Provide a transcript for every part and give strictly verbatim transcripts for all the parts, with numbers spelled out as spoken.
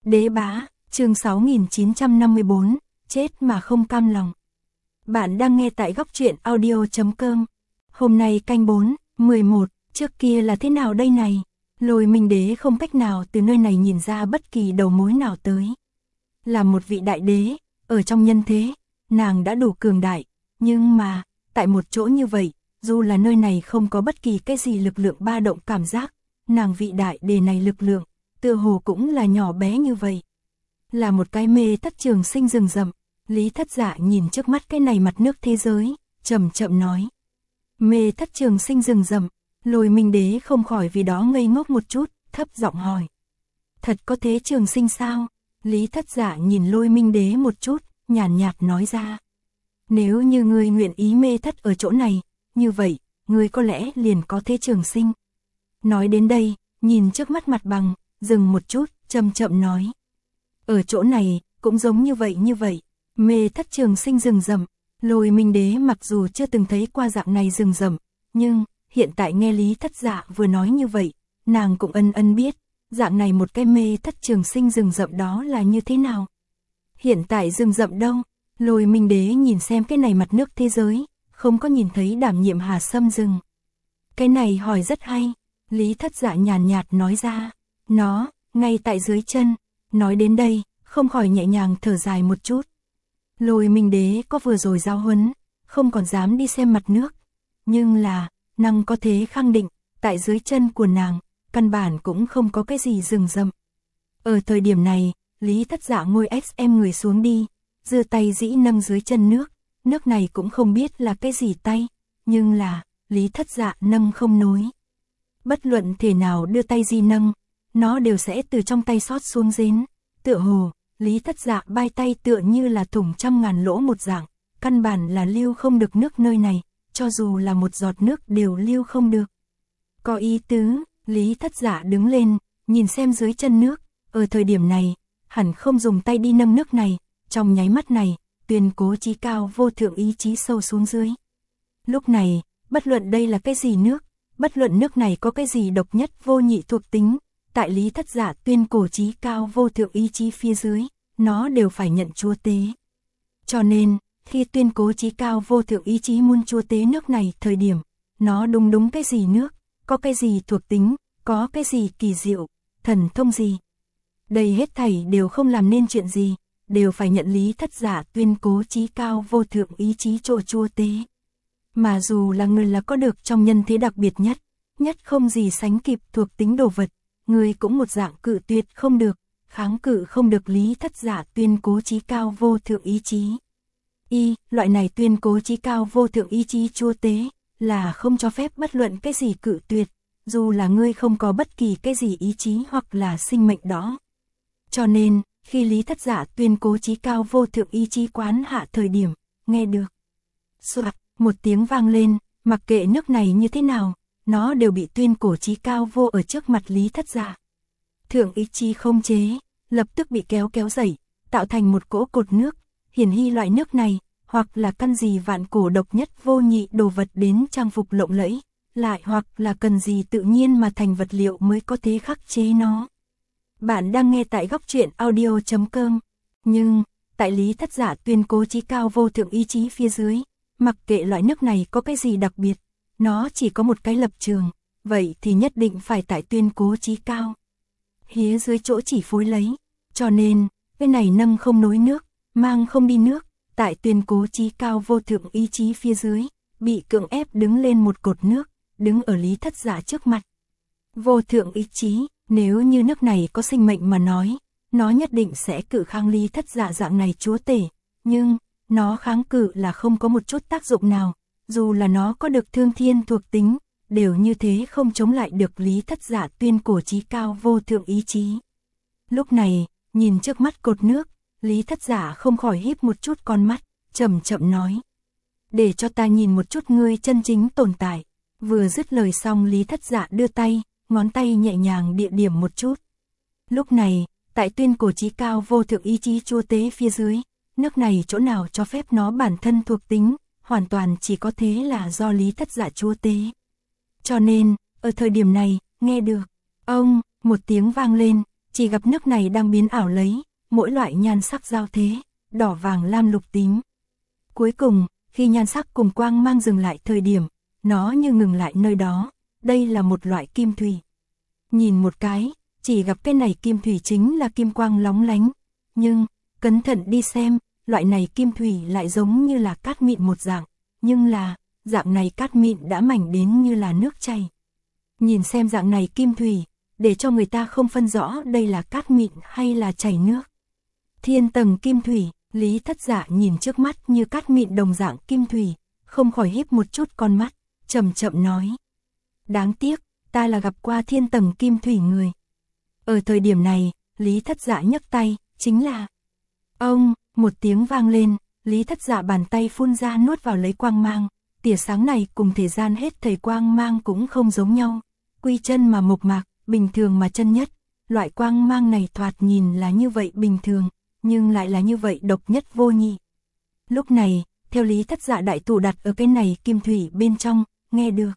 Đế bá, chương sáu nghìn chín trăm năm mươi bốn, chết mà không cam lòng. Bạn đang nghe tại góc truyện audio chấm com. Hôm nay canh bốn, mười một, trước kia là thế nào đây này? Lôi Minh Đế không cách nào từ nơi này nhìn ra bất kỳ đầu mối nào tới. Là một vị đại đế, ở trong nhân thế, nàng đã đủ cường đại, nhưng mà, tại một chỗ như vậy, dù là nơi này không có bất kỳ cái gì lực lượng ba động cảm giác, nàng vị đại đế này lực lượng, tựa hồ cũng là nhỏ bé như vậy. Là một cái mê thất trường sinh rừng rậm, Lý Thất Dạ nhìn trước mắt cái này mặt nước thế giới, chậm chậm nói. Mê thất trường sinh rừng rậm, Lôi Minh Đế không khỏi vì đó ngây ngốc một chút, thấp giọng hỏi. Thật có thế trường sinh sao? Lý Thất Dạ nhìn Lôi Minh Đế một chút, nhàn nhạt, nhạt nói ra. Nếu như ngươi nguyện ý mê thất ở chỗ này, như vậy, ngươi có lẽ liền có thế trường sinh. Nói đến đây, nhìn trước mắt mặt bằng, dừng một chút, chậm chậm nói. Ở chỗ này, cũng giống như vậy như vậy, mê thất trường sinh rừng rậm, Lôi Minh Đế mặc dù chưa từng thấy qua dạng này rừng rậm, nhưng, hiện tại nghe Lý Thất Dạ vừa nói như vậy, nàng cũng ân ân biết, dạng này một cái mê thất trường sinh rừng rậm đó là như thế nào. Hiện tại rừng rậm đâu? Lôi Minh Đế nhìn xem cái này mặt nước thế giới, không có nhìn thấy đảm nhiệm Hà Sâm rừng. Cái này hỏi rất hay, Lý Thất Dạ nhàn nhạt nói ra, nó, ngay tại dưới chân. Nói đến đây, không khỏi nhẹ nhàng thở dài một chút. Lôi Minh Đế có vừa rồi giáo huấn, không còn dám đi xem mặt nước. Nhưng là, nàng có thế khẳng định, tại dưới chân của nàng, căn bản cũng không có cái gì rừng rậm. Ở thời điểm này, Lý Thất Dạ ngồi ép em người xuống đi, giơ tay dĩ nâng dưới chân nước, nước này cũng không biết là cái gì tay, nhưng là, Lý Thất Dạ nâng không nối. Bất luận thể nào đưa tay di nâng, nó đều sẽ từ trong tay xót xuống rến. Tựa hồ, Lý Thất Dạ bay tay tựa như là thủng trăm ngàn lỗ một dạng, căn bản là lưu không được nước nơi này, cho dù là một giọt nước đều lưu không được. Có ý tứ, Lý Thất Dạ đứng lên, nhìn xem dưới chân nước, ở thời điểm này, hẳn không dùng tay đi nâng nước này, trong nháy mắt này, tuyên cố chí cao vô thượng ý chí sâu xuống dưới. Lúc này, bất luận đây là cái gì nước, bất luận nước này có cái gì độc nhất vô nhị thuộc tính, tại Lý Thất Dạ tuyên cổ chí cao vô thượng ý chí phía dưới, nó đều phải nhận chúa tế. Cho nên, khi tuyên cố chí cao vô thượng ý chí muốn chúa tế nước này thời điểm, nó đúng đúng cái gì nước, có cái gì thuộc tính, có cái gì kỳ diệu, thần thông gì. Đây hết thảy đều không làm nên chuyện gì, đều phải nhận Lý Thất Dạ tuyên cố chí cao vô thượng ý chí chỗ chúa tế. Mà dù là người là có được trong nhân thế đặc biệt nhất, nhất không gì sánh kịp thuộc tính đồ vật, người cũng một dạng cự tuyệt không được, kháng cự không được Lý Thất Dạ tuyên cố chí cao vô thượng ý chí. Y, loại này tuyên cố chí cao vô thượng ý chí chúa tế, là không cho phép bất luận cái gì cự tuyệt, dù là ngươi không có bất kỳ cái gì ý chí hoặc là sinh mệnh đó. Cho nên, khi Lý Thất Dạ tuyên cố chí cao vô thượng ý chí quán hạ thời điểm, nghe được. Soạt, một tiếng vang lên, mặc kệ nước này như thế nào, nó đều bị tuyên cổ chí cao vô ở trước mặt Lý Thất Dạ. Thượng ý chí không chế, lập tức bị kéo kéo dậy, tạo thành một cỗ cột nước, hiển hy loại nước này, hoặc là căn gì vạn cổ độc nhất vô nhị đồ vật đến trang phục lộng lẫy, lại hoặc là cần gì tự nhiên mà thành vật liệu mới có thể khắc chế nó. Bạn đang nghe tại góc truyện audio chấm com, nhưng, tại Lý Thất Dạ tuyên cố chí cao vô thượng ý chí phía dưới, mặc kệ loại nước này có cái gì đặc biệt, nó chỉ có một cái lập trường, vậy thì nhất định phải tại tuyên cố chí cao. Hía dưới chỗ chỉ phối lấy, cho nên, cái này nâng không nối nước, mang không đi nước, tại tuyên cố chí cao vô thượng ý chí phía dưới, bị cưỡng ép đứng lên một cột nước, đứng ở Lý Thất Dạ trước mặt. Vô thượng ý chí, nếu như nước này có sinh mệnh mà nói, nó nhất định sẽ cự kháng Lý Thất Dạ dạng này chúa tể, nhưng, nó kháng cự là không có một chút tác dụng nào, dù là nó có được thương thiên thuộc tính, đều như thế không chống lại được Lý Thất Dạ tuyên cổ chí cao vô thượng ý chí. Lúc này, nhìn trước mắt cột nước, Lý Thất Dạ không khỏi híp một chút con mắt, chậm chậm nói. Để cho ta nhìn một chút ngươi chân chính tồn tại. Vừa dứt lời xong Lý Thất Dạ đưa tay, ngón tay nhẹ nhàng địa điểm một chút. Lúc này, tại tuyên cổ chí cao vô thượng ý chí chúa tế phía dưới, nước này chỗ nào cho phép nó bản thân thuộc tính, hoàn toàn chỉ có thế là do Lý Thất Dạ chúa tế. Cho nên, ở thời điểm này, nghe được, ông, một tiếng vang lên, chỉ gặp nước này đang biến ảo lấy, mỗi loại nhan sắc giao thế, đỏ vàng lam lục tím. Cuối cùng, khi nhan sắc cùng quang mang dừng lại thời điểm, nó như ngừng lại nơi đó, đây là một loại kim thủy. Nhìn một cái, chỉ gặp cái này kim thủy chính là kim quang lóng lánh, nhưng, cẩn thận đi xem, loại này kim thủy lại giống như là cát mịn một dạng, nhưng là, dạng này cát mịn đã mảnh đến như là nước chảy. Nhìn xem dạng này kim thủy, để cho người ta không phân rõ đây là cát mịn hay là chảy nước. Thiên tầng kim thủy, Lý Thất Dạ nhìn trước mắt như cát mịn đồng dạng kim thủy, không khỏi híp một chút con mắt, chậm chậm nói. Đáng tiếc, ta là gặp qua thiên tầng kim thủy người. Ở thời điểm này, Lý Thất Dạ nhấc tay, chính là ông, một tiếng vang lên, Lý Thất Dạ bàn tay phun ra nuốt vào lấy quang mang, tia sáng này cùng thời gian hết thảy quang mang cũng không giống nhau, quy chân mà mộc mạc, bình thường mà chân nhất, loại quang mang này thoạt nhìn là như vậy bình thường, nhưng lại là như vậy độc nhất vô nhị. Lúc này, theo Lý Thất Dạ đại thủ đặt ở cái này kim thủy bên trong, nghe được.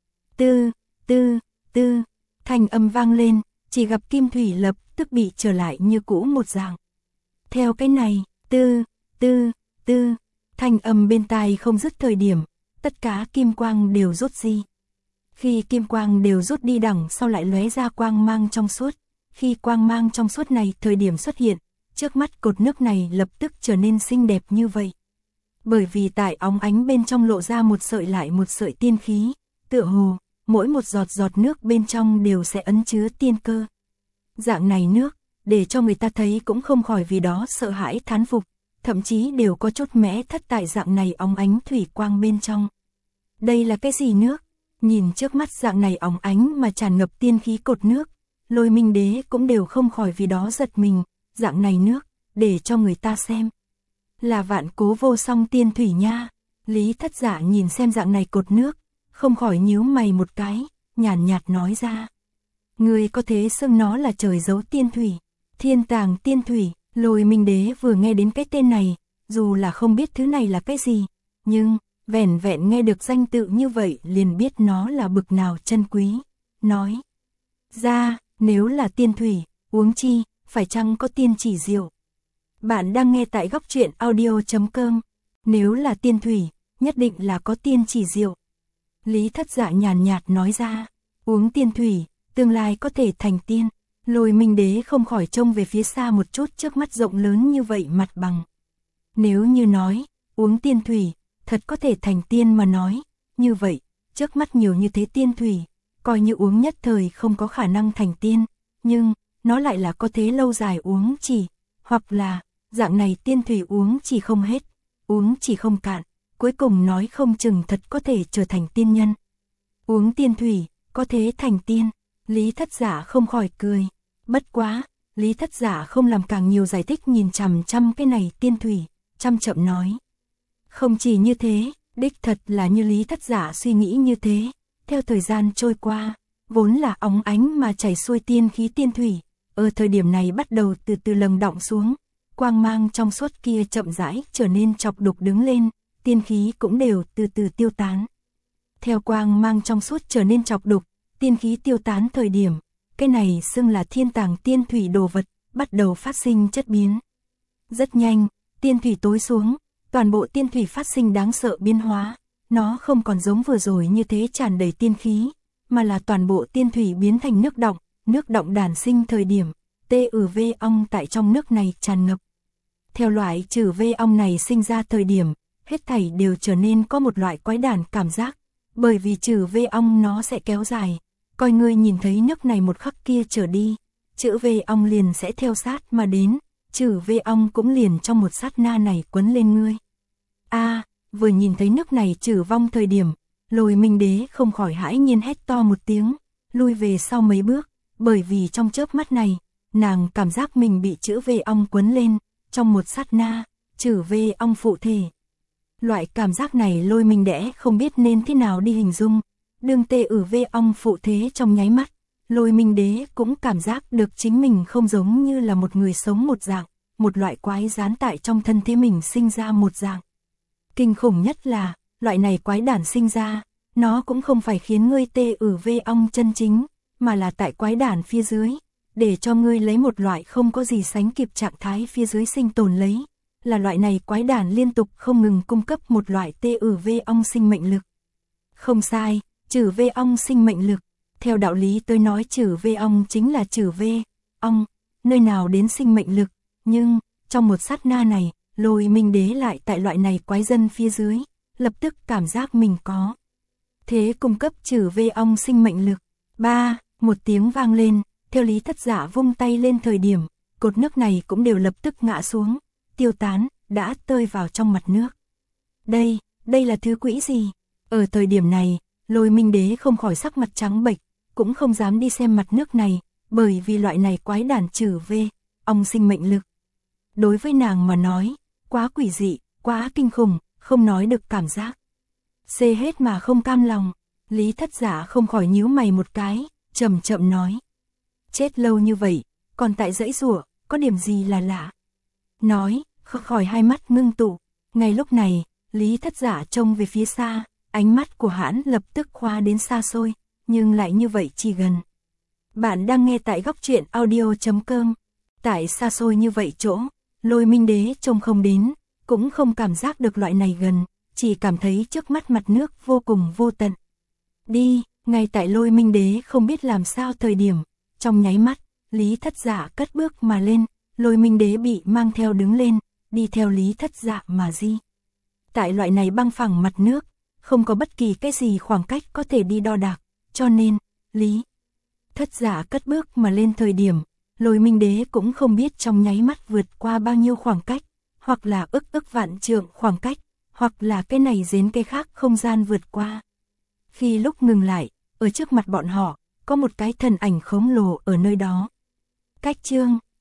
Tư, tư, tư, thanh âm vang lên, chỉ gặp kim thủy lập tức bị trở lại như cũ một dạng. Theo cái này, tư, tư, tư, thanh âm bên tai không dứt thời điểm, tất cả kim quang đều rút đi. Khi kim quang đều rút đi đằng sau lại lóe ra quang mang trong suốt, khi quang mang trong suốt này thời điểm xuất hiện, trước mắt cột nước này lập tức trở nên xinh đẹp như vậy. Bởi vì tại óng ánh bên trong lộ ra một sợi lại một sợi tiên khí, tựa hồ, mỗi một giọt giọt nước bên trong đều sẽ ẩn chứa tiên cơ. Dạng này nước, để cho người ta thấy cũng không khỏi vì đó sợ hãi thán phục, thậm chí đều có chút mẽ thất tại dạng này óng ánh thủy quang bên trong. Đây là cái gì nước? Nhìn trước mắt dạng này óng ánh mà tràn ngập tiên khí cột nước, Lôi Minh Đế cũng đều không khỏi vì đó giật mình, dạng này nước, để cho người ta xem. Là vạn cố vô song tiên thủy nha. Lý Thất Dạ nhìn xem dạng này cột nước, không khỏi nhíu mày một cái, nhàn nhạt nói ra. Người có thể xưng nó là trời giấu tiên thủy, thiên tàng tiên thủy. Lôi Minh Đế vừa nghe đến cái tên này, dù là không biết thứ này là cái gì, nhưng vẻn vẹn nghe được danh tự như vậy liền biết nó là bực nào chân quý. Nói ra, nếu là tiên thủy, uống chi, phải chăng có tiên chỉ rượu? Bạn đang nghe tại góc truyện audio chấm com. Nếu là tiên thủy, nhất định là có tiên chỉ rượu. Lý Thất Dạ nhàn nhạt nói ra, uống tiên thủy, tương lai có thể thành tiên. Lôi Minh Đế không khỏi trông về phía xa một chút, trước mắt rộng lớn như vậy mặt bằng. Nếu như nói, uống tiên thủy, thật có thể thành tiên mà nói, như vậy, trước mắt nhiều như thế tiên thủy, coi như uống nhất thời không có khả năng thành tiên, nhưng, nó lại là có thế lâu dài uống chỉ, hoặc là, dạng này tiên thủy uống chỉ không hết, uống chỉ không cạn, cuối cùng nói không chừng thật có thể trở thành tiên nhân. Uống tiên thủy, có thế thành tiên. Lý Thất Dạ không khỏi cười. Bất quá, Lý Thất Dạ không làm càng nhiều giải thích, nhìn chằm chằm cái này tiên thủy, chăm chậm nói. Không chỉ như thế, đích thật là như Lý Thất Dạ suy nghĩ như thế. Theo thời gian trôi qua, vốn là óng ánh mà chảy xuôi tiên khí tiên thủy, ở thời điểm này bắt đầu từ từ lầng đọng xuống, quang mang trong suốt kia chậm rãi trở nên chọc đục đứng lên, tiên khí cũng đều từ từ tiêu tán. Theo quang mang trong suốt trở nên chọc đục, tiên khí tiêu tán thời điểm, cái này xưng là thiên tàng tiên thủy đồ vật, bắt đầu phát sinh chất biến. Rất nhanh, tiên thủy tối xuống, toàn bộ tiên thủy phát sinh đáng sợ biến hóa, nó không còn giống vừa rồi như thế tràn đầy tiên khí, mà là toàn bộ tiên thủy biến thành nước đọng, nước đọng đản sinh thời điểm, tê ử vê ong tại trong nước này tràn ngập. Theo loại trừ vê ong này sinh ra thời điểm, hết thảy đều trở nên có một loại quái đản cảm giác, bởi vì trừ vê ong nó sẽ kéo dài. Coi ngươi nhìn thấy nước này một khắc kia trở đi, chữ vê ong liền sẽ theo sát mà đến, chữ vê ong cũng liền trong một sát na này quấn lên ngươi. A, à, vừa nhìn thấy nước này trừ vong thời điểm, Lôi Minh Đế không khỏi hãi nhiên hét to một tiếng, lui về sau mấy bước, bởi vì trong chớp mắt này, nàng cảm giác mình bị chữ vê ong quấn lên, trong một sát na, chữ vê ong phụ thể. Loại cảm giác này Lôi Minh Đế không biết nên thế nào đi hình dung. Đương tê ử vê ong phụ thế trong nháy mắt, Lôi Minh Đế cũng cảm giác được chính mình không giống như là một người sống một dạng, một loại quái gián tại trong thân thế mình sinh ra một dạng. Kinh khủng nhất là, loại này quái đản sinh ra, nó cũng không phải khiến ngươi tê ử vê ong chân chính, mà là tại quái đản phía dưới, để cho ngươi lấy một loại không có gì sánh kịp trạng thái phía dưới sinh tồn lấy, là loại này quái đản liên tục không ngừng cung cấp một loại tê ử vê ong sinh mệnh lực. Không sai, trừ vê ong sinh mệnh lực, theo đạo lý tôi nói trừ vê ong chính là trừ vê ong, nơi nào đến sinh mệnh lực, nhưng, trong một sát na này, Lôi Minh Đế lại tại loại này quái dân phía dưới, lập tức cảm giác mình có thế cung cấp trừ vê ong sinh mệnh lực. Ba, một tiếng vang lên, theo Lý Thất Giả vung tay lên thời điểm, cột nước này cũng đều lập tức ngã xuống, tiêu tán, đã tơi vào trong mặt nước. Đây, đây là thứ quỷ gì? Ở thời điểm này, Lôi Minh Đế không khỏi sắc mặt trắng bệch, cũng không dám đi xem mặt nước này, bởi vì loại này quái đản trừ vê ong sinh mệnh lực. Đối với nàng mà nói, quá quỷ dị, quá kinh khủng, không nói được cảm giác. Xê hết mà không cam lòng, Lý Thất Giả không khỏi nhíu mày một cái, chậm chậm nói. Chết lâu như vậy, còn tại dãy rủa, có điểm gì là lạ? Nói, khỏi hai mắt ngưng tụ, ngay lúc này, Lý Thất Giả trông về phía xa, ánh mắt của hãn lập tức khóa đến xa xôi, nhưng lại như vậy chỉ gần. Bạn đang nghe tại góc truyện audio chấm com, tại xa xôi như vậy chỗ, Lôi Minh Đế trông không đến, cũng không cảm giác được loại này gần, chỉ cảm thấy trước mắt mặt nước vô cùng vô tận. Đi, ngay tại Lôi Minh Đế không biết làm sao thời điểm, trong nháy mắt, Lý Thất Giả cất bước mà lên, Lôi Minh Đế bị mang theo đứng lên, đi theo Lý Thất Giả mà di. Tại loại này băng phẳng mặt nước, không có bất kỳ cái gì khoảng cách có thể đi đo đạc, cho nên, Lý Thất Giả cất bước mà lên thời điểm, Lôi Minh Đế cũng không biết trong nháy mắt vượt qua bao nhiêu khoảng cách, hoặc là ức ức vạn trượng khoảng cách, hoặc là cái này đến cái khác không gian vượt qua. Khi lúc ngừng lại, ở trước mặt bọn họ, có một cái thần ảnh khổng lồ ở nơi đó. Cách chương